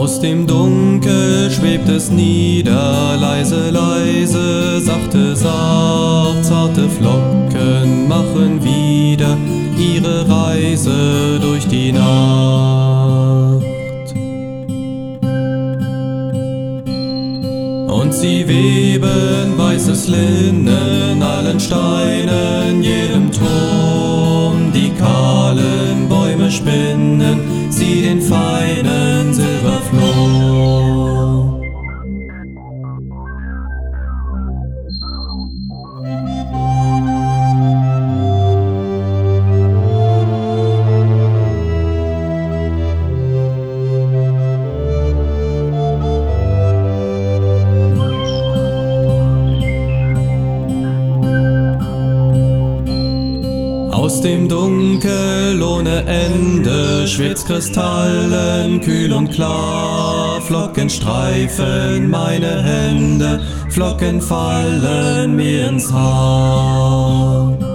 Aus dem Dunkel schwebt es nieder, leise, leise, sachte, sacht, zarte Flocken machen wieder ihre Reise durch die Nacht. Und sie weben weißes Linnen allen Steinen, jedem Turm, die kahlen Bäume spinnen, sie den feinen Silberfloh. Aus dem Dunkel ohne Ende schwebt's Kristallen, kühl und klar. Flocken streifen meine Hände, Flocken fallen mir ins Haar.